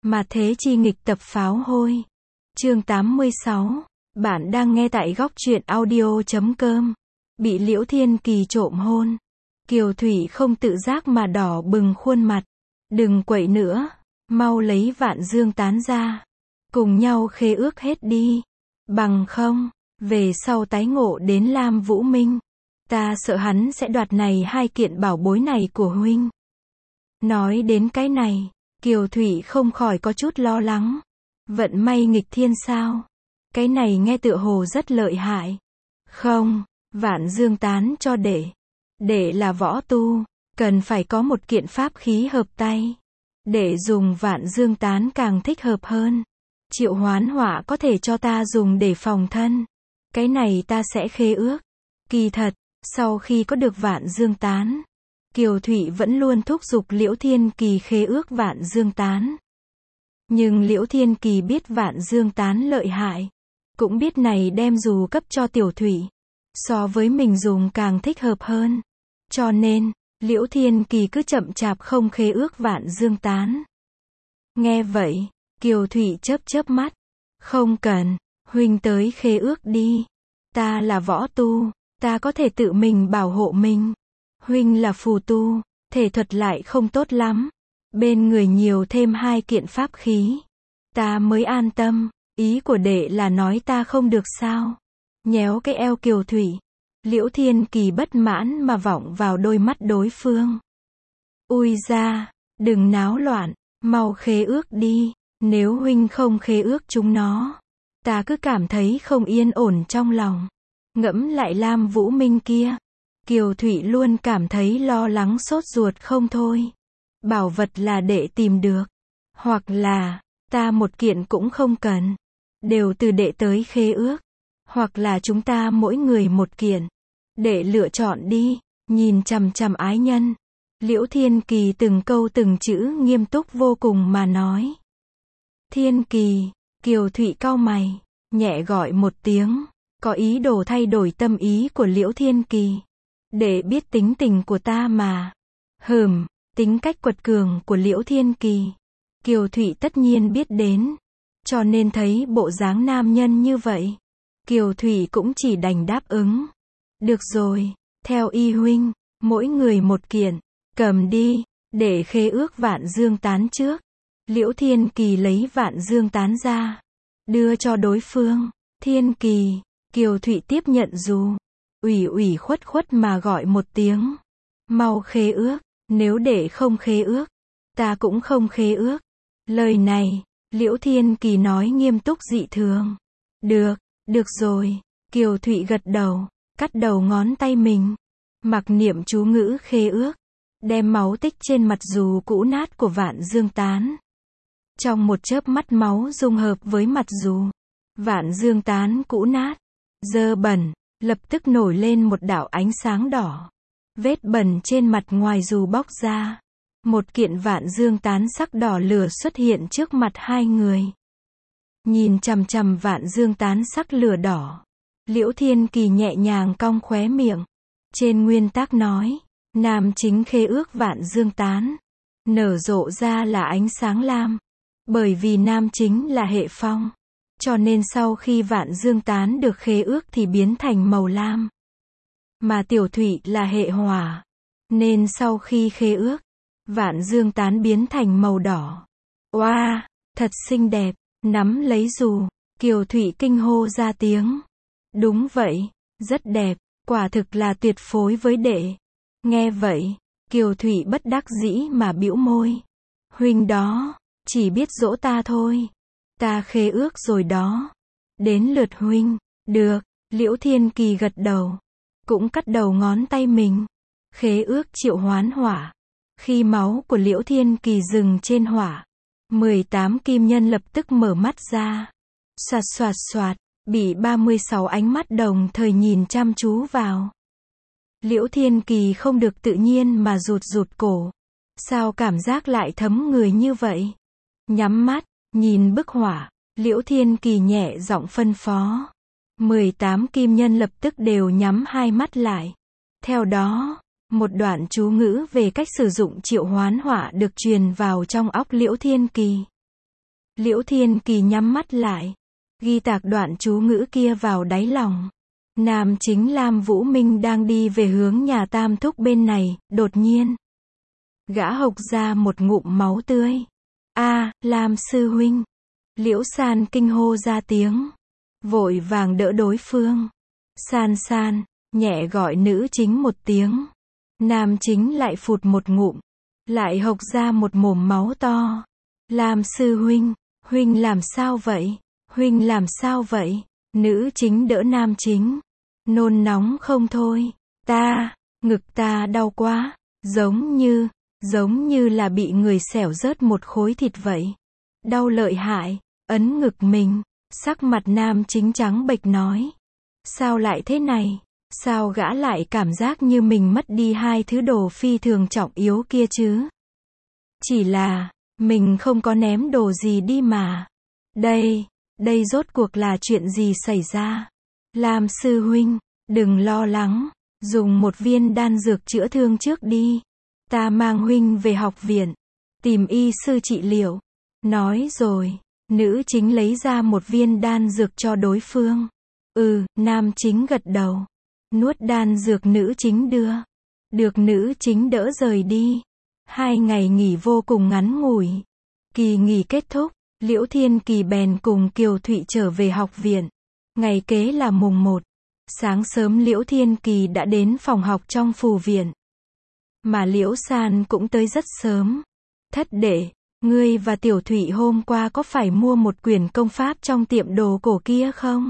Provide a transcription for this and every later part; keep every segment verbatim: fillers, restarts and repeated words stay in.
Mà thế chi nghịch tập pháo hôi. Chương tám mươi sáu. Bạn đang nghe tại góc truyện audio chấm com. Bị Liễu Thiên Kỳ trộm hôn. Kiều Thủy không tự giác mà đỏ bừng khuôn mặt. Đừng quậy nữa. Mau lấy Vạn Dương tán ra. Cùng nhau khế ước hết đi. Bằng không, về sau tái ngộ đến Lam Vũ Minh. Ta sợ hắn sẽ đoạt này hai kiện bảo bối này của huynh. Nói đến cái này, Kiều Thủy không khỏi có chút lo lắng. Vận may nghịch thiên sao? Cái này nghe tựa hồ rất lợi hại. Không, Vạn Dương tán cho đệ. Đệ là võ tu, cần phải có một kiện pháp khí hợp tay. Đệ dùng Vạn Dương tán càng thích hợp hơn. Triệu hoán hỏa có thể cho ta dùng để phòng thân. Cái này ta sẽ khế ước. Kỳ thật, sau khi có được Vạn Dương tán, Kiều Thủy vẫn luôn thúc giục Liễu Thiên Kỳ khế ước Vạn Dương tán. Nhưng Liễu Thiên Kỳ biết Vạn Dương tán lợi hại, cũng biết này đem dù cấp cho Tiểu Thủy, so với mình dùng càng thích hợp hơn. Cho nên, Liễu Thiên Kỳ cứ chậm chạp không khế ước Vạn Dương tán. Nghe vậy, Kiều Thủy chớp chớp mắt. Không cần, huynh tới khế ước đi. Ta là võ tu, ta có thể tự mình bảo hộ mình. Huynh là phù tu, thể thuật lại không tốt lắm. Bên người nhiều thêm hai kiện pháp khí. Ta mới an tâm. Ý của đệ là nói ta không được sao? Nhéo cái eo Kiều Thủy. Liễu Thiên Kỳ bất mãn mà vọng vào đôi mắt đối phương. Ui ra, đừng náo loạn, mau khế ước đi. Nếu huynh không khế ước chúng nó, ta cứ cảm thấy không yên ổn trong lòng. Ngẫm lại Lam Vũ Minh kia, Kiều Thủy luôn cảm thấy lo lắng sốt ruột không thôi. Bảo vật là đệ tìm được, hoặc là, ta một kiện cũng không cần, đều từ đệ tới khế ước, hoặc là chúng ta mỗi người một kiện. Đệ lựa chọn đi. Nhìn chằm chằm ái nhân, Liễu Thiên Kỳ từng câu từng chữ nghiêm túc vô cùng mà nói. Thiên Kỳ, Kiều Thủy cau mày, nhẹ gọi một tiếng, có ý đồ thay đổi tâm ý của Liễu Thiên Kỳ. Để biết tính tình của ta mà. Hừm, tính cách quật cường của Liễu Thiên Kỳ, Kiều Thủy tất nhiên biết đến. Cho nên thấy bộ dáng nam nhân như vậy, Kiều Thủy cũng chỉ đành đáp ứng. Được rồi, theo y huynh, mỗi người một kiện, cầm đi, để khế ước Vạn Dương tán trước. Liễu Thiên Kỳ lấy Vạn Dương tán ra, đưa cho đối phương. Thiên Kỳ, Kiều Thủy tiếp nhận dù, ủy ủy khuất khuất mà gọi một tiếng. Mau khế ước, nếu để không khế ước, ta cũng không khế ước. Lời này, Liễu Thiên Kỳ nói nghiêm túc dị thường. Được, được rồi, Kiều Thủy gật đầu, cắt đầu ngón tay mình, mặc niệm chú ngữ khế ước, đem máu tích trên mặt dù cũ nát của Vạn Dương tán. Trong một chớp mắt máu dung hợp với mặt dù, Vạn Dương tán cũ nát, dơ bẩn, lập tức nổi lên một đạo ánh sáng đỏ. Vết bẩn trên mặt ngoài dù bóc ra. Một kiện Vạn Dương tán sắc đỏ lửa xuất hiện trước mặt hai người. Nhìn chằm chằm Vạn Dương tán sắc lửa đỏ, Liễu Thiên Kỳ nhẹ nhàng cong khóe miệng. Trên nguyên tắc nói, nam chính khế ước Vạn Dương tán, nở rộ ra là ánh sáng lam. Bởi vì nam chính là hệ phong, cho nên sau khi Vạn Dương tán được khế ước thì biến thành màu lam. Mà Tiểu Thủy là hệ hỏa, nên sau khi khế ước, Vạn Dương tán biến thành màu đỏ. Oa, wow, thật xinh đẹp. Nắm lấy dù, Kiều Thủy kinh hô ra tiếng. Đúng vậy, rất đẹp, quả thực là tuyệt phối với đệ. Nghe vậy, Kiều Thủy bất đắc dĩ mà bĩu môi. Huynh đó, chỉ biết dỗ ta thôi. Ta khế ước rồi đó. Đến lượt huynh. Được, Liễu Thiên Kỳ gật đầu, cũng cắt đầu ngón tay mình. Khế ước triệu hoán hỏa. Khi máu của Liễu Thiên Kỳ dừng trên hỏa, mười tám kim nhân lập tức mở mắt ra. Xoạt xoạt xoạt, bị ba mươi sáu ánh mắt đồng thời nhìn chăm chú vào. Liễu Thiên Kỳ không được tự nhiên mà rụt rụt cổ. Sao cảm giác lại thấm người như vậy? Nhắm mắt, nhìn bức hỏa, Liễu Thiên Kỳ nhẹ giọng phân phó. mười tám kim nhân lập tức đều nhắm hai mắt lại. Theo đó, một đoạn chú ngữ về cách sử dụng triệu hoán hỏa được truyền vào trong óc Liễu Thiên Kỳ. Liễu Thiên Kỳ nhắm mắt lại, ghi tạc đoạn chú ngữ kia vào đáy lòng. Nam chính Lam Vũ Minh đang đi về hướng nhà Tam Thúc bên này, đột nhiên. Gã hộc ra một ngụm máu tươi. A, Lam sư huynh. Liễu San kinh hô ra tiếng. Vội vàng đỡ đối phương. San san, nhẹ gọi nữ chính một tiếng. Nam chính lại phụt một ngụm. Lại hộc ra một mồm máu to. Lam sư huynh, huynh làm sao vậy? Huynh làm sao vậy? Nữ chính đỡ nam chính. Nôn nóng không thôi. Ta, ngực ta đau quá. Giống như, giống như là bị người xẻo rớt một khối thịt vậy. Đau lợi hại, ấn ngực mình. Sắc mặt nam chính trắng bệch nói. Sao lại thế này? Sao gã lại cảm giác như mình mất đi hai thứ đồ phi thường trọng yếu kia chứ? Chỉ là, mình không có ném đồ gì đi mà. Đây, đây rốt cuộc là chuyện gì xảy ra? Lam sư huynh, đừng lo lắng, dùng một viên đan dược chữa thương trước đi. Ta mang huynh về học viện, tìm y sư trị liệu. Nói rồi, nữ chính lấy ra một viên đan dược cho đối phương. Ừ, nam chính gật đầu. Nuốt đan dược nữ chính đưa. Được nữ chính đỡ rời đi. Hai ngày nghỉ vô cùng ngắn ngủi. Kỳ nghỉ kết thúc, Liễu Thiên Kỳ bèn cùng Kiều Thụy trở về học viện. Ngày kế là mùng một. Sáng sớm Liễu Thiên Kỳ đã đến phòng học trong phù viện. Mà Liễu San cũng tới rất sớm. Thất đệ, ngươi và Tiểu Thụy hôm qua có phải mua một quyển công pháp trong tiệm đồ cổ kia không?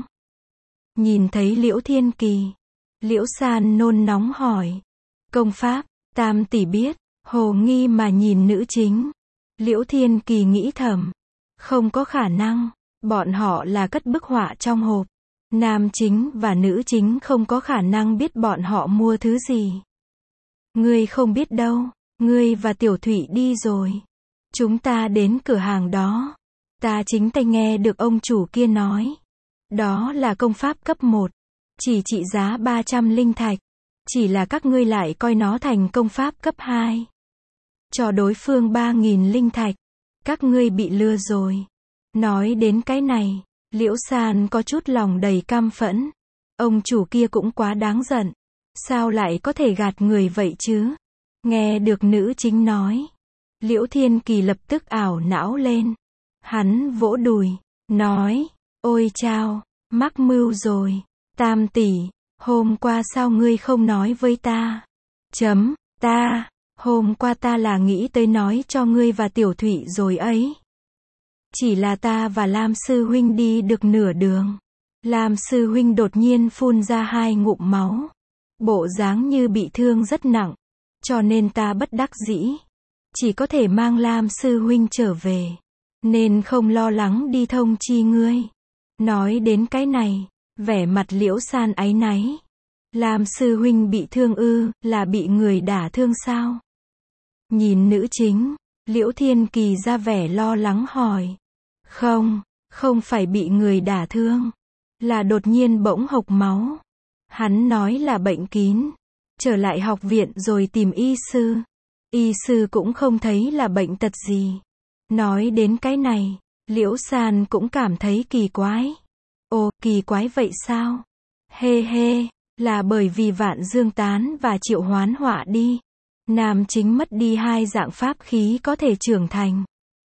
Nhìn thấy Liễu Thiên Kỳ, Liễu San nôn nóng hỏi. Công pháp, Tam tỷ biết, hồ nghi mà nhìn nữ chính. Liễu Thiên Kỳ nghĩ thầm. Không có khả năng, bọn họ là cất bức họa trong hộp. Nam chính và nữ chính không có khả năng biết bọn họ mua thứ gì. Ngươi không biết đâu, ngươi và Tiểu Thụy đi rồi. Chúng ta đến cửa hàng đó. Ta chính tay nghe được ông chủ kia nói. Đó là công pháp cấp một. Chỉ trị giá ba trăm linh thạch. Chỉ là các ngươi lại coi nó thành công pháp cấp hai. Cho đối phương ba nghìn linh thạch. Các ngươi bị lừa rồi. Nói đến cái này, Liễu San có chút lòng đầy căm phẫn. Ông chủ kia cũng quá đáng giận. Sao lại có thể gạt người vậy chứ? Nghe được nữ chính nói. Liễu Thiên Kỳ lập tức ảo não lên. Hắn vỗ đùi, nói. Ôi chao, mắc mưu rồi. Tam tỷ, hôm qua sao ngươi không nói với ta? Chấm, ta, hôm qua ta là nghĩ tới nói cho ngươi và Tiểu Thụy rồi ấy. Chỉ là ta và Lam sư huynh đi được nửa đường. Lam sư huynh đột nhiên phun ra hai ngụm máu. Bộ dáng như bị thương rất nặng. Cho nên ta bất đắc dĩ. Chỉ có thể mang Lam sư huynh trở về. Nên không lo lắng đi thông chi ngươi. Nói đến cái này, vẻ mặt Liễu San áy náy. Lam sư huynh bị thương ư, là bị người đả thương sao? Nhìn nữ chính, Liễu Thiên Kỳ ra vẻ lo lắng hỏi. Không, không phải bị người đả thương. Là đột nhiên bỗng hộc máu. Hắn nói là bệnh kín. Trở lại học viện rồi tìm y sư. Y sư cũng không thấy là bệnh tật gì. Nói đến cái này, Liễu San cũng cảm thấy kỳ quái. Ồ, kỳ quái vậy sao? Hê hê, là bởi vì Vạn Dương Tán và Triệu Hoán Họa đi. Nam chính mất đi hai dạng pháp khí có thể trưởng thành.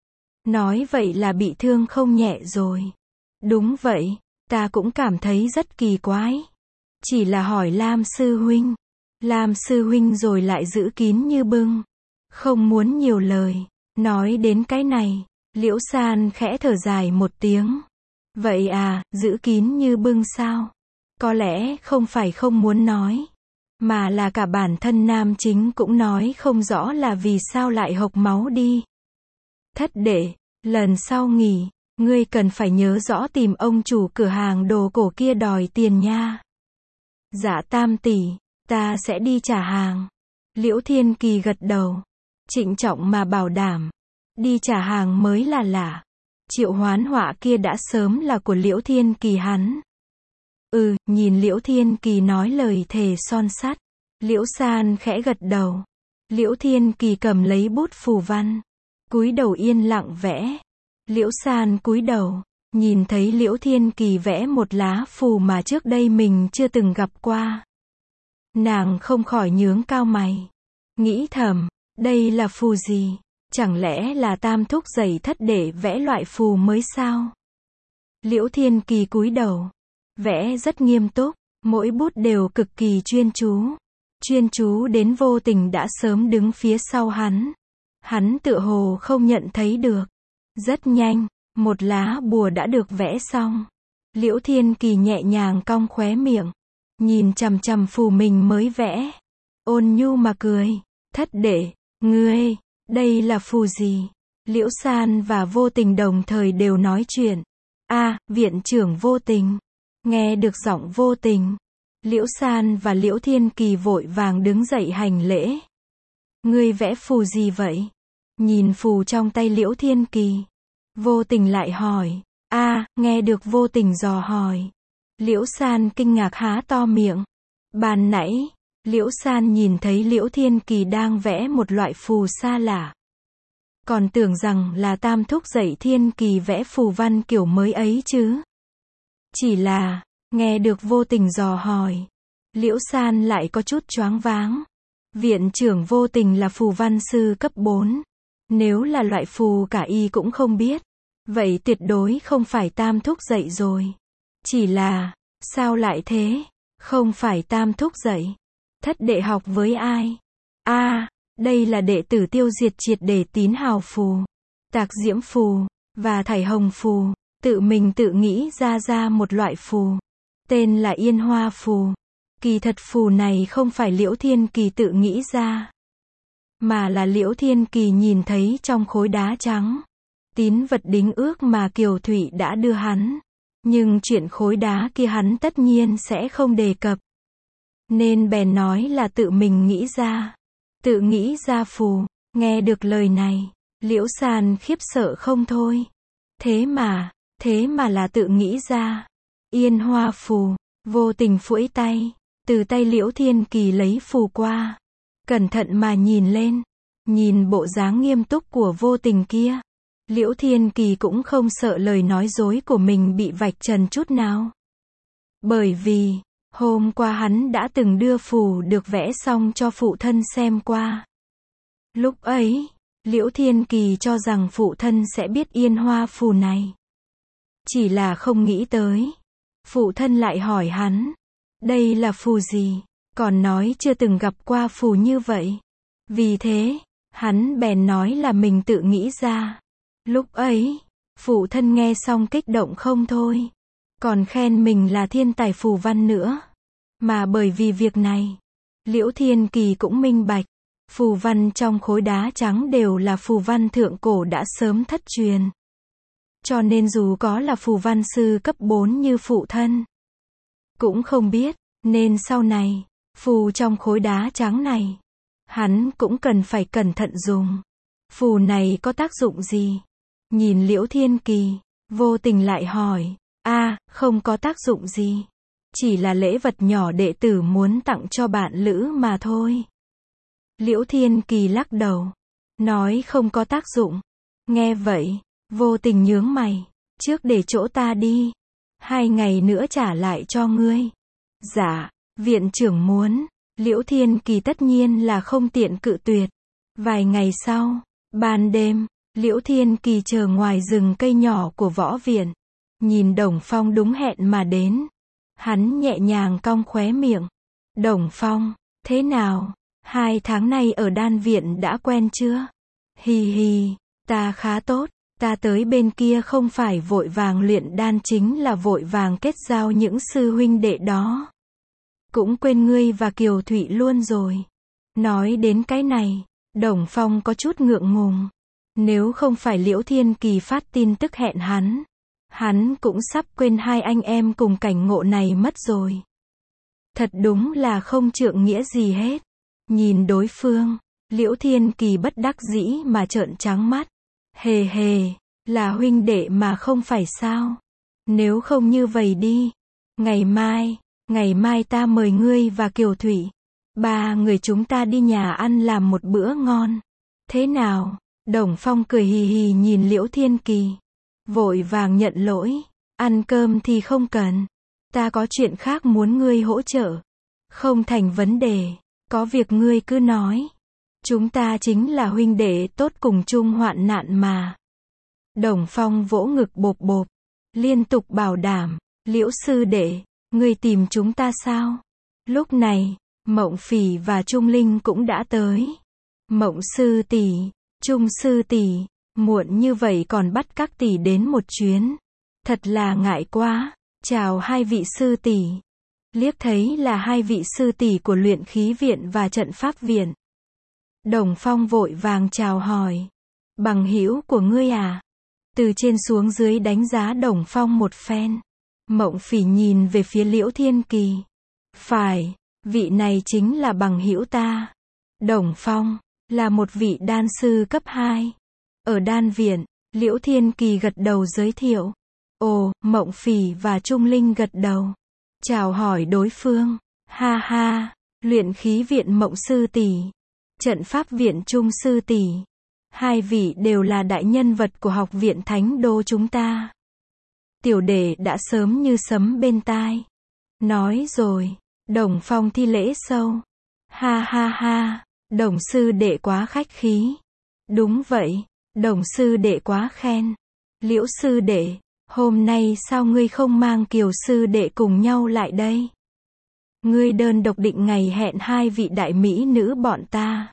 Nói vậy là bị thương không nhẹ rồi. Đúng vậy, ta cũng cảm thấy rất kỳ quái. Chỉ là hỏi Lam sư huynh. Lam sư huynh rồi lại giữ kín như bưng. Không muốn nhiều lời. Nói đến cái này, Liễu San khẽ thở dài một tiếng. Vậy à, giữ kín như bưng sao? Có lẽ không phải không muốn nói. Mà là cả bản thân nam chính cũng nói không rõ là vì sao lại hộc máu đi. Thất đệ, lần sau nghỉ, ngươi cần phải nhớ rõ tìm ông chủ cửa hàng đồ cổ kia đòi tiền nha. Dạ Tam tỷ, ta sẽ đi trả hàng. Liễu Thiên Kỳ gật đầu. Trịnh trọng mà bảo đảm. Đi trả hàng mới là lạ. Triệu Hoán Họa kia đã sớm là của Liễu Thiên Kỳ hắn. Ừ, nhìn Liễu Thiên Kỳ nói lời thề son sắt. Liễu San khẽ gật đầu. Liễu Thiên Kỳ cầm lấy bút phù văn. Cúi đầu yên lặng vẽ. Liễu San cúi đầu, nhìn thấy Liễu Thiên Kỳ vẽ một lá phù mà trước đây mình chưa từng gặp qua. Nàng không khỏi nhướng cao mày. Nghĩ thầm, đây là phù gì? Chẳng lẽ là Tam Thúc dạy thất để vẽ loại phù mới sao? Liễu Thiên Kỳ cúi đầu, vẽ rất nghiêm túc, mỗi bút đều cực kỳ chuyên chú. Chuyên chú đến Vô Tình đã sớm đứng phía sau hắn. Hắn tựa hồ không nhận thấy được. Rất nhanh, một lá bùa đã được vẽ xong. Liễu Thiên Kỳ nhẹ nhàng cong khóe miệng, nhìn chằm chằm phù mình mới vẽ. Ôn nhu mà cười, thất đệ, ngươi, đây là phù gì? Liễu San và Vô Tình đồng thời đều nói chuyện. A, viện trưởng Vô Tình. Nghe được giọng Vô Tình, Liễu San và Liễu Thiên Kỳ vội vàng đứng dậy hành lễ. Ngươi vẽ phù gì vậy? Nhìn phù trong tay Liễu Thiên Kỳ, Vô Tình lại hỏi. A, nghe được Vô Tình dò hỏi, Liễu San kinh ngạc há to miệng. Ban nãy, Liễu San nhìn thấy Liễu Thiên Kỳ đang vẽ một loại phù xa lạ. Còn tưởng rằng là Tam Thúc dạy Thiên Kỳ vẽ phù văn kiểu mới ấy chứ. Chỉ là, nghe được Vô Tình dò hỏi, Liễu San lại có chút choáng váng. Viện trưởng Vô Tình là phù văn sư cấp bốn. Nếu là loại phù cả y cũng không biết, vậy tuyệt đối không phải Tam Thúc dạy rồi. Chỉ là, sao lại thế? Không phải Tam Thúc dạy. Thất đệ học với ai? A, à, đây là đệ tử tiêu diệt triệt để Tín Hào phù, Tạc Diễm phù, và Thải Hồng phù. Tự mình tự nghĩ ra ra một loại phù. Tên là Yên Hoa phù. Kỳ thật phù này không phải Liễu Thiên Kỳ tự nghĩ ra, mà là Liễu Thiên Kỳ nhìn thấy trong khối đá trắng. Tín vật đính ước mà Kiều Thụy đã đưa hắn. Nhưng chuyện khối đá kia hắn tất nhiên sẽ không đề cập. Nên bèn nói là tự mình nghĩ ra. Tự nghĩ ra phù. Nghe được lời này, Liễu San khiếp sợ không thôi. Thế mà, thế mà là tự nghĩ ra. Yên Hoa phù. Vô Tình phủi tay, từ tay Liễu Thiên Kỳ lấy phù qua. Cẩn thận mà nhìn lên. Nhìn bộ dáng nghiêm túc của Vô Tình kia, Liễu Thiên Kỳ cũng không sợ lời nói dối của mình bị vạch trần chút nào. Bởi vì, hôm qua hắn đã từng đưa phù được vẽ xong cho phụ thân xem qua. Lúc ấy, Liễu Thiên Kỳ cho rằng phụ thân sẽ biết Yên Hoa phù này. Chỉ là không nghĩ tới, phụ thân lại hỏi hắn, đây là phù gì? Còn nói chưa từng gặp qua phù như vậy. Vì thế, hắn bèn nói là mình tự nghĩ ra. Lúc ấy, phụ thân nghe xong kích động không thôi. Còn khen mình là thiên tài phù văn nữa. Mà bởi vì việc này, Liễu Thiên Kỳ cũng minh bạch. Phù văn trong khối đá trắng đều là phù văn thượng cổ đã sớm thất truyền. Cho nên dù có là phù văn sư cấp bốn như phụ thân, cũng không biết, nên sau này, phù trong khối đá trắng này, hắn cũng cần phải cẩn thận dùng. Phù này có tác dụng gì? Nhìn Liễu Thiên Kỳ, Vô Tình lại hỏi. A, à, không có tác dụng gì. Chỉ là lễ vật nhỏ đệ tử muốn tặng cho bạn lữ mà thôi. Liễu Thiên Kỳ lắc đầu, nói không có tác dụng. Nghe vậy, Vô Tình nhướng mày. Trước để chỗ ta đi. Hai ngày nữa trả lại cho ngươi. Dạ, viện trưởng muốn. Liễu Thiên Kỳ tất nhiên là không tiện cự tuyệt. Vài ngày sau, ban đêm, Liễu Thiên Kỳ chờ ngoài rừng cây nhỏ của võ viện. Nhìn Đồng Phong đúng hẹn mà đến. Hắn nhẹ nhàng cong khóe miệng. Đồng Phong, thế nào? Hai tháng nay ở đan viện đã quen chưa? Hì hì, ta khá tốt. Ta tới bên kia không phải vội vàng luyện đan, chính là vội vàng kết giao những sư huynh đệ đó. Cũng quên ngươi và Kiều Thụy luôn rồi. Nói đến cái này, Đồng Phong có chút ngượng ngùng. Nếu không phải Liễu Thiên Kỳ phát tin tức hẹn hắn, hắn cũng sắp quên hai anh em cùng cảnh ngộ này mất rồi. Thật đúng là không trượng nghĩa gì hết. Nhìn đối phương, Liễu Thiên Kỳ bất đắc dĩ mà trợn trắng mắt. Hề hề, là huynh đệ mà không phải sao? Nếu không như vậy đi, ngày mai, ngày mai ta mời ngươi và Kiều Thụy, ba người chúng ta đi nhà ăn làm một bữa ngon. Thế nào? Đồng Phong cười hì hì nhìn Liễu Thiên Kỳ. vội vàng nhận lỗi. Ăn cơm thì không cần. Ta có chuyện khác muốn ngươi hỗ trợ. Không thành vấn đề. Có việc ngươi cứ nói. Chúng ta chính là huynh đệ tốt cùng chung hoạn nạn mà. Đồng Phong vỗ ngực bộp bộp. Liên tục bảo đảm. Liễu sư đệ, ngươi tìm chúng ta sao? Lúc này, Mộng Phỉ và Trung Linh cũng đã tới. Mộng sư tỷ, Trung sư tỷ, muộn như vậy còn bắt các tỷ đến một chuyến. Thật là ngại quá. Chào hai vị sư tỷ. Liếc thấy là hai vị sư tỷ của luyện khí viện và trận pháp viện. Đồng Phong vội vàng chào hỏi. Bằng hữu của ngươi à? Từ trên xuống dưới đánh giá Đồng Phong một phen. Mộng Phỉ nhìn về phía Liễu Thiên Kỳ. Phải, vị này chính là bằng hữu ta. Đồng Phong, là một vị đan sư cấp hai. Ở đan viện, Liễu Thiên Kỳ gật đầu giới thiệu. Ồ, Mộng Phỉ và Trung Linh gật đầu. Chào hỏi đối phương. Ha ha, luyện khí viện Mộng sư tỷ. Trận pháp viện Trung sư tỷ. Hai vị đều là đại nhân vật của học viện Thánh Đô chúng ta. Tiểu đệ đã sớm như sấm bên tai. Nói rồi, Đồng Phong thi lễ sâu. Ha ha ha, Đồng sư đệ quá khách khí. Đúng vậy, Đồng sư đệ quá khen. Liễu sư đệ, hôm nay sao ngươi không mang Kiều sư đệ cùng nhau lại đây? Ngươi đơn độc định ngày hẹn hai vị đại mỹ nữ bọn ta.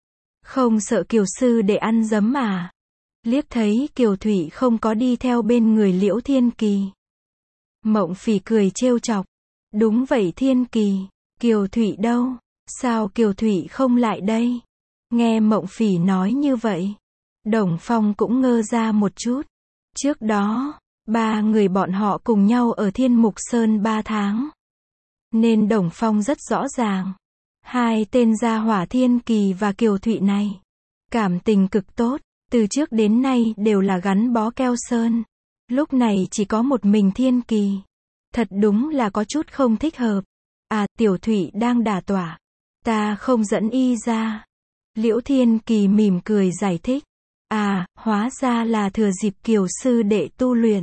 Không sợ Kiều sư đệ ăn dấm à? Liếc thấy Kiều Thủy không có đi theo bên người Liễu Thiên Kỳ. Mộng Phỉ cười trêu chọc. Đúng vậy Thiên Kỳ, Kiều Thủy đâu? Sao Kiều Thủy không lại đây? Nghe Mộng Phỉ nói như vậy, Đồng Phong cũng ngơ ra một chút. Trước đó, ba người bọn họ cùng nhau ở Thiên Mục Sơn ba tháng. Nên Đồng Phong rất rõ ràng. Hai tên gia hỏa Thiên Kỳ và Kiều Thụy này. Cảm tình cực tốt, từ trước đến nay đều là gắn bó keo sơn. Lúc này chỉ có một mình Thiên Kỳ. Thật đúng là có chút không thích hợp. À, Tiểu Thụy đang đả tỏa. Ta không dẫn y ra. Liễu Thiên Kỳ mỉm cười giải thích. À, hóa ra là thừa dịp Kiều sư đệ tu luyện.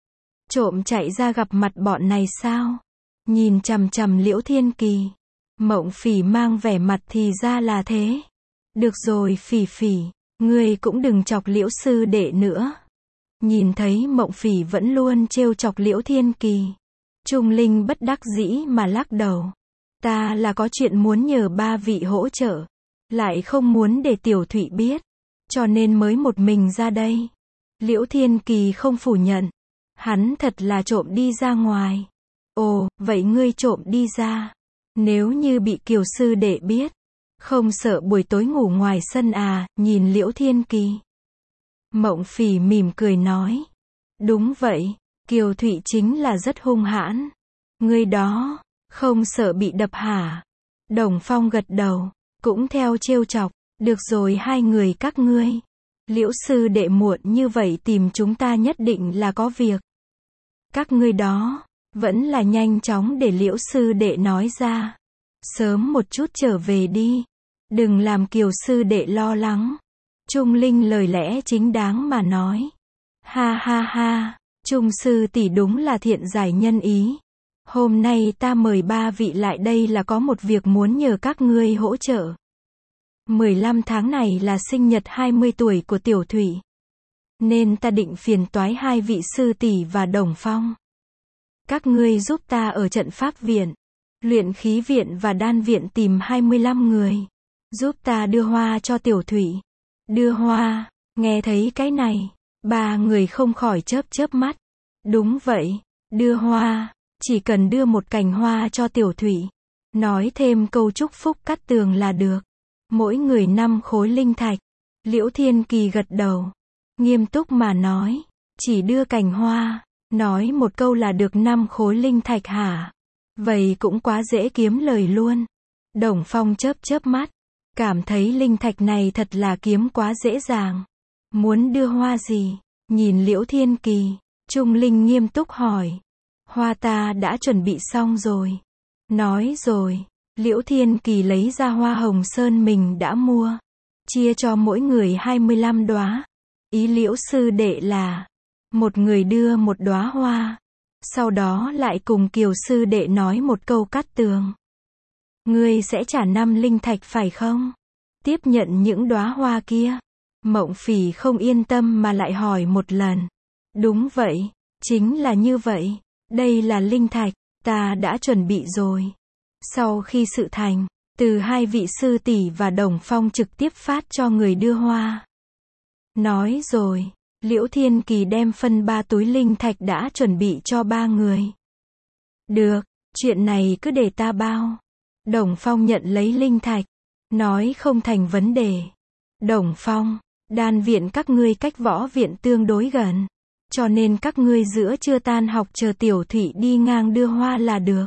Trộm chạy ra gặp mặt bọn này sao? Nhìn chằm chằm Liễu Thiên Kỳ. Mộng Phỉ mang vẻ mặt thì ra là thế. Được rồi Phỉ Phỉ, ngươi cũng đừng chọc Liễu sư đệ nữa. Nhìn thấy Mộng Phỉ vẫn luôn trêu chọc Liễu Thiên Kỳ. Trung Linh bất đắc dĩ mà lắc đầu. Ta là có chuyện muốn nhờ ba vị hỗ trợ. Lại không muốn để Tiểu Thụy biết. Cho nên mới một mình ra đây. Liễu Thiên Kỳ không phủ nhận. Hắn thật là trộm đi ra ngoài. Ồ, vậy ngươi trộm đi ra. Nếu như bị Kiều sư đệ biết. Không sợ buổi tối ngủ ngoài sân à, nhìn Liễu Thiên Kỳ. Mộng Phỉ mỉm cười nói. Đúng vậy, Kiều Thụy chính là rất hung hãn. Ngươi đó, không sợ bị đập hả? Đồng Phong gật đầu, cũng theo trêu chọc. Được rồi hai người các ngươi. Liễu sư đệ muộn như vậy tìm chúng ta nhất định là có việc. Các ngươi đó, vẫn là nhanh chóng để Liễu sư đệ nói ra. Sớm một chút trở về đi. Đừng làm Kiều sư đệ lo lắng. Trung Linh lời lẽ chính đáng mà nói. Ha ha ha, Trung sư tỷ đúng là thiện giải nhân ý. Hôm nay ta mời ba vị lại đây là có một việc muốn nhờ các ngươi hỗ trợ. mười lăm tháng này là sinh nhật hai mươi tuổi của Tiểu Thụy. Nên ta định phiền toái hai vị sư tỷ và Đồng Phong. Các ngươi giúp ta ở trận pháp viện, luyện khí viện và đan viện tìm hai mươi lăm người. Giúp ta đưa hoa cho Tiểu Thụy. Đưa hoa, nghe thấy cái này, ba người không khỏi chớp chớp mắt. Đúng vậy, đưa hoa, chỉ cần đưa một cành hoa cho Tiểu Thụy. Nói thêm câu chúc phúc cắt tường là được. Mỗi người năm khối linh thạch. Liễu Thiên Kỳ gật đầu. Nghiêm túc mà nói. Chỉ đưa cành hoa. Nói một câu là được năm khối linh thạch hả? Vậy cũng quá dễ kiếm lời luôn. Đồng Phong chớp chớp mắt. Cảm thấy linh thạch này thật là kiếm quá dễ dàng. Muốn đưa hoa gì? Nhìn Liễu Thiên Kỳ. Trung Linh nghiêm túc hỏi. Hoa ta đã chuẩn bị xong rồi. Nói rồi. Liễu Thiên Kỳ lấy ra hoa hồng sơn mình đã mua. Chia cho mỗi người hai mươi lăm đóa. Ý Liễu sư đệ là. Một người đưa một đóa hoa. Sau đó lại cùng Kiều sư đệ nói một câu cắt tường. Ngươi sẽ trả năm linh thạch phải không? Tiếp nhận những đóa hoa kia. Mộng Phỉ không yên tâm mà lại hỏi một lần. Đúng vậy, chính là như vậy. Đây là linh thạch, ta đã chuẩn bị rồi. Sau khi sự thành, từ hai vị sư tỷ và Đồng Phong trực tiếp phát cho người đưa hoa. Nói rồi, Liễu Thiên Kỳ đem phân ba túi linh thạch đã chuẩn bị cho ba người. Được, chuyện này cứ để ta bao. Đồng Phong nhận lấy linh thạch, nói không thành vấn đề. Đồng Phong, đan viện các ngươi cách võ viện tương đối gần, cho nên các ngươi giữa trưa tan học chờ Tiểu Thụy đi ngang đưa hoa là được.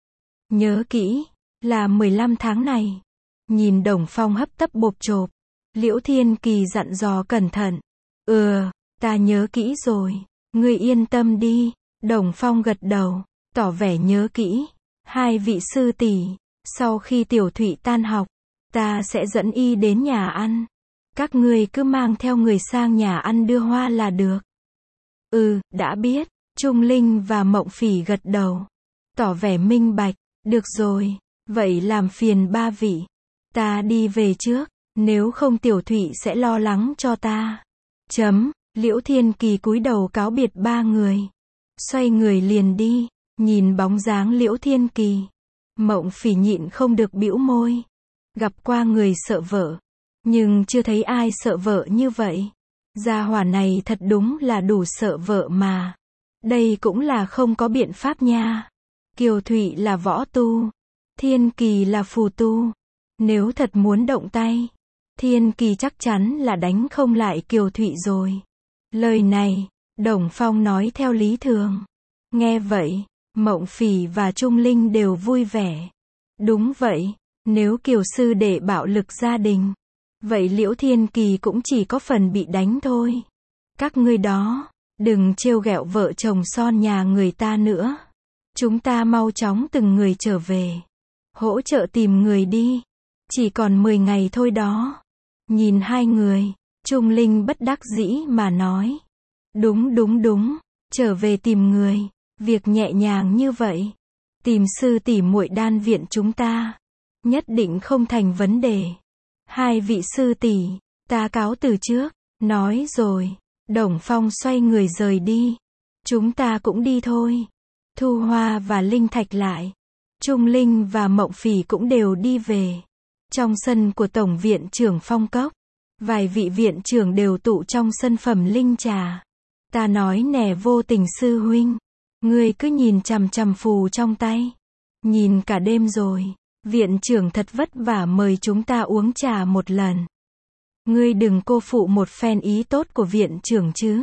Nhớ kỹ, là mười lăm tháng này. Nhìn Đồng Phong hấp tấp bộp chộp, Liễu Thiên Kỳ dặn dò cẩn thận. Ừ, ta nhớ kỹ rồi, ngươi yên tâm đi. Đồng Phong gật đầu, tỏ vẻ nhớ kỹ. Hai vị sư tỷ, sau khi Tiểu Thụy tan học, ta sẽ dẫn y đến nhà ăn. Các ngươi cứ mang theo người sang nhà ăn đưa hoa là được. Ừ, đã biết. Trung Linh và Mộng Phỉ gật đầu, tỏ vẻ minh bạch. Được rồi, vậy làm phiền ba vị. Ta đi về trước, nếu không Tiểu Thụy sẽ lo lắng cho ta. Chấm, Liễu Thiên Kỳ cúi đầu cáo biệt ba người. Xoay người liền đi, nhìn bóng dáng Liễu Thiên Kỳ. Mộng Phỉ nhịn không được bĩu môi. Gặp qua người sợ vợ, nhưng chưa thấy ai sợ vợ như vậy. Gia hỏa này thật đúng là đủ sợ vợ mà. Đây cũng là không có biện pháp nha. Kiều Thụy là võ tu, Thiên Kỳ là phù tu. Nếu thật muốn động tay, Thiên Kỳ chắc chắn là đánh không lại Kiều Thụy rồi. Lời này, Đồng Phong nói theo lý thường. Nghe vậy, Mộng Phỉ và Trung Linh đều vui vẻ. Đúng vậy, nếu Kiều sư đệ bạo lực gia đình, vậy Liễu Thiên Kỳ cũng chỉ có phần bị đánh thôi. Các ngươi đó, đừng trêu ghẹo vợ chồng son nhà người ta nữa. Chúng ta mau chóng từng người trở về. Hỗ trợ tìm người đi. Chỉ còn mười ngày thôi đó. Nhìn hai người, Trung Linh bất đắc dĩ mà nói. Đúng đúng đúng, trở về tìm người. Việc nhẹ nhàng như vậy. Tìm sư tỷ muội đan viện chúng ta. Nhất định không thành vấn đề. Hai vị sư tỷ, ta cáo từ trước. Nói rồi, Đồng Phong xoay người rời đi. Chúng ta cũng đi thôi. Thu Hoa và Linh Thạch lại. Trung Linh và Mộng Phỉ cũng đều đi về. Trong sân của Tổng viện trưởng Phong Cốc, vài vị viện trưởng đều tụ trong sân phẩm linh trà. Ta nói nè Vô Tình sư huynh, ngươi cứ nhìn chằm chằm phù trong tay. Nhìn cả đêm rồi, viện trưởng thật vất vả mời chúng ta uống trà một lần. Ngươi đừng cô phụ một phen ý tốt của viện trưởng chứ.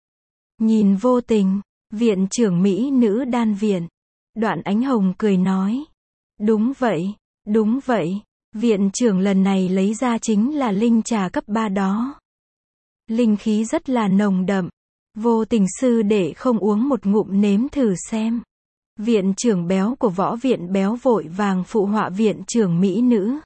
Nhìn Vô Tình, viện trưởng Mỹ nữ đan viện. Đoạn Ánh Hồng cười nói. Đúng vậy, đúng vậy. Viện trưởng lần này lấy ra chính là linh trà cấp ba đó. Linh khí rất là nồng đậm. Vô Tình sư để không uống một ngụm nếm thử xem. Viện trưởng béo của võ viện béo vội vàng phụ họa viện trưởng Mỹ nữ.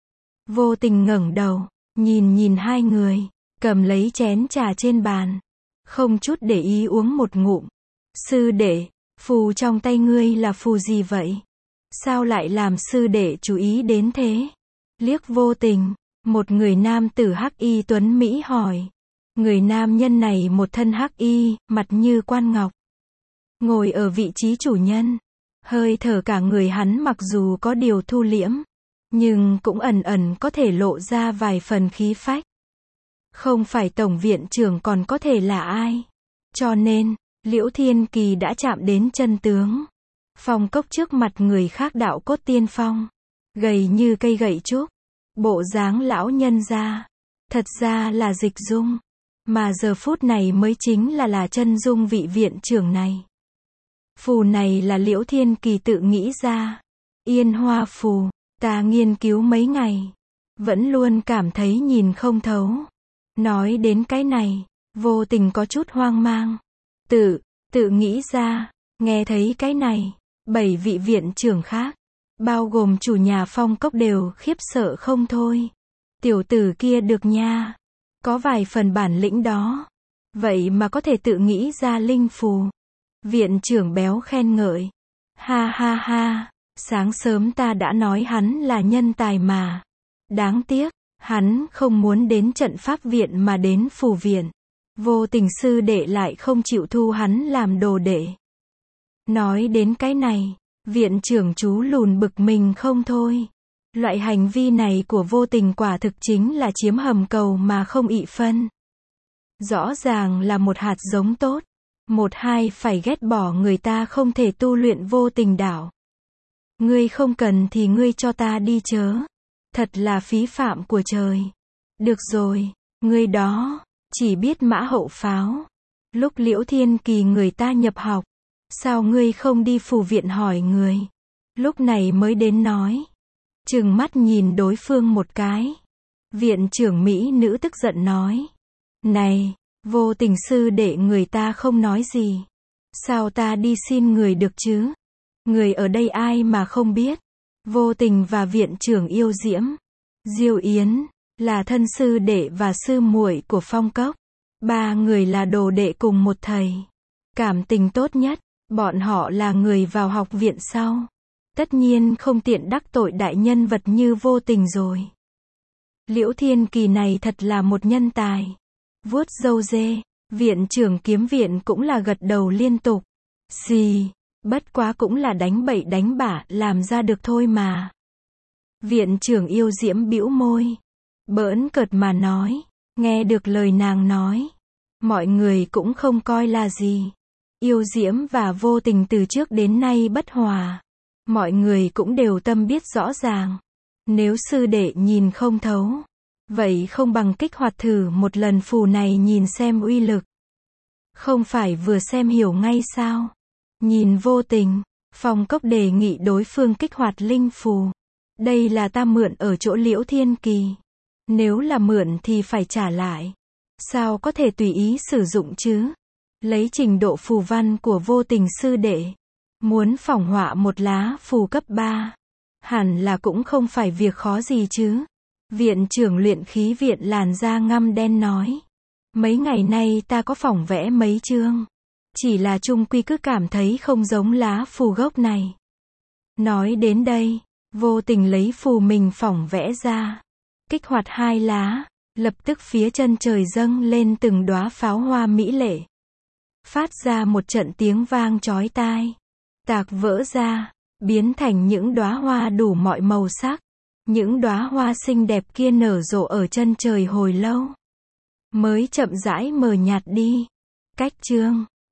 Vô Tình ngẩng đầu, nhìn nhìn hai người, cầm lấy chén trà trên bàn. Không chút để ý uống một ngụm. Sư đệ, phù trong tay ngươi là phù gì vậy? Sao lại làm sư đệ chú ý đến thế? Liếc Vô Tình, một người nam tử hắc y tuấn Mỹ hỏi. Người nam nhân này một thân hắc y, mặt như quan ngọc. Ngồi ở vị trí chủ nhân. Hơi thở cả người hắn mặc dù có điều thu liễm, nhưng cũng ẩn ẩn có thể lộ ra vài phần khí phách. Không phải tổng viện trưởng còn có thể là ai. Cho nên, Liễu Thiên Kỳ đã chạm đến chân tướng. Phong Cốc trước mặt người khác đạo cốt tiên phong. Gầy như cây gậy trúc. Bộ dáng lão nhân ra. Thật ra là dịch dung. Mà giờ phút này mới chính là là chân dung vị viện trưởng này. Phù này là Liễu Thiên Kỳ tự nghĩ ra. Yên hoa phù. Ta nghiên cứu mấy ngày. Vẫn luôn cảm thấy nhìn không thấu. Nói đến cái này, Vô Tình có chút hoang mang. Tự, tự nghĩ ra. Nghe thấy cái này, bảy vị viện trưởng khác, bao gồm chủ nhà Phong Cốc đều khiếp sợ không thôi. Tiểu tử kia được nha. Có vài phần bản lĩnh đó. Vậy mà có thể tự nghĩ ra linh phù. Viện trưởng béo khen ngợi. Ha ha ha, sáng sớm ta đã nói hắn là nhân tài mà. Đáng tiếc, hắn không muốn đến trận pháp viện mà đến phù viện. Vô Tình sư đệ lại không chịu thu hắn làm đồ đệ. Nói đến cái này, viện trưởng chú lùn bực mình không thôi. Loại hành vi này của Vô Tình quả thực chính là chiếm hầm cầu mà không ị phân. Rõ ràng là một hạt giống tốt. Một hai phải ghét bỏ người ta không thể tu luyện vô tình đạo. Ngươi không cần thì ngươi cho ta đi chớ. Thật là phí phạm của trời. Được rồi, ngươi đó, chỉ biết mã hậu pháo. Lúc Liễu Thiên Kỳ người ta nhập học, sao ngươi không đi phù viện hỏi người? Lúc này mới đến nói. Trừng mắt nhìn đối phương một cái. Viện trưởng Mỹ nữ tức giận nói. Này, Vô Tình sư đệ người ta không nói gì. Sao ta đi xin người được chứ? Người ở đây ai mà không biết? Vô Tình và viện trưởng Yêu Diễm, Diêu Yến, là thân sư đệ và sư muội của Phong Cốc. Ba người là đồ đệ cùng một thầy. Cảm tình tốt nhất, bọn họ là người vào học viện sau. Tất nhiên không tiện đắc tội đại nhân vật như Vô Tình rồi. Liễu Thiên Kỳ này thật là một nhân tài. Vuốt râu dê, viện trưởng Kiếm viện cũng là gật đầu liên tục. Xì, bất quá cũng là đánh bậy đánh bạ, làm ra được thôi mà. Viện trưởng Yêu Diễm bĩu môi, bỡn cợt mà nói, nghe được lời nàng nói, mọi người cũng không coi là gì. Yêu Diễm và Vô Tình từ trước đến nay bất hòa, mọi người cũng đều tâm biết rõ ràng. Nếu sư đệ nhìn không thấu, vậy không bằng kích hoạt thử một lần phù này nhìn xem uy lực. Không phải vừa xem hiểu ngay sao? Nhìn Vô Tình, Phong Cốc đề nghị đối phương kích hoạt linh phù. Đây là ta mượn ở chỗ Liễu Thiên Kỳ. Nếu là mượn thì phải trả lại. Sao có thể tùy ý sử dụng chứ? Lấy trình độ phù văn của Vô Tình sư đệ, muốn phỏng họa một lá phù cấp ba, hẳn là cũng không phải việc khó gì chứ. Viện trưởng luyện khí viện làn da ngăm đen nói. Mấy ngày nay ta có phỏng vẽ mấy chương. Chỉ là chung quy cứ cảm thấy không giống lá phù gốc này. Nói đến đây, Vô Tình lấy phù mình phỏng vẽ ra. Kích hoạt hai lá, lập tức phía chân trời dâng lên từng đóa pháo hoa mỹ lệ. Phát ra một trận tiếng vang chói tai. Tạc vỡ ra, biến thành những đóa hoa đủ mọi màu sắc. Những đóa hoa xinh đẹp kia nở rộ ở chân trời hồi lâu, mới chậm rãi mờ nhạt đi. Cách chương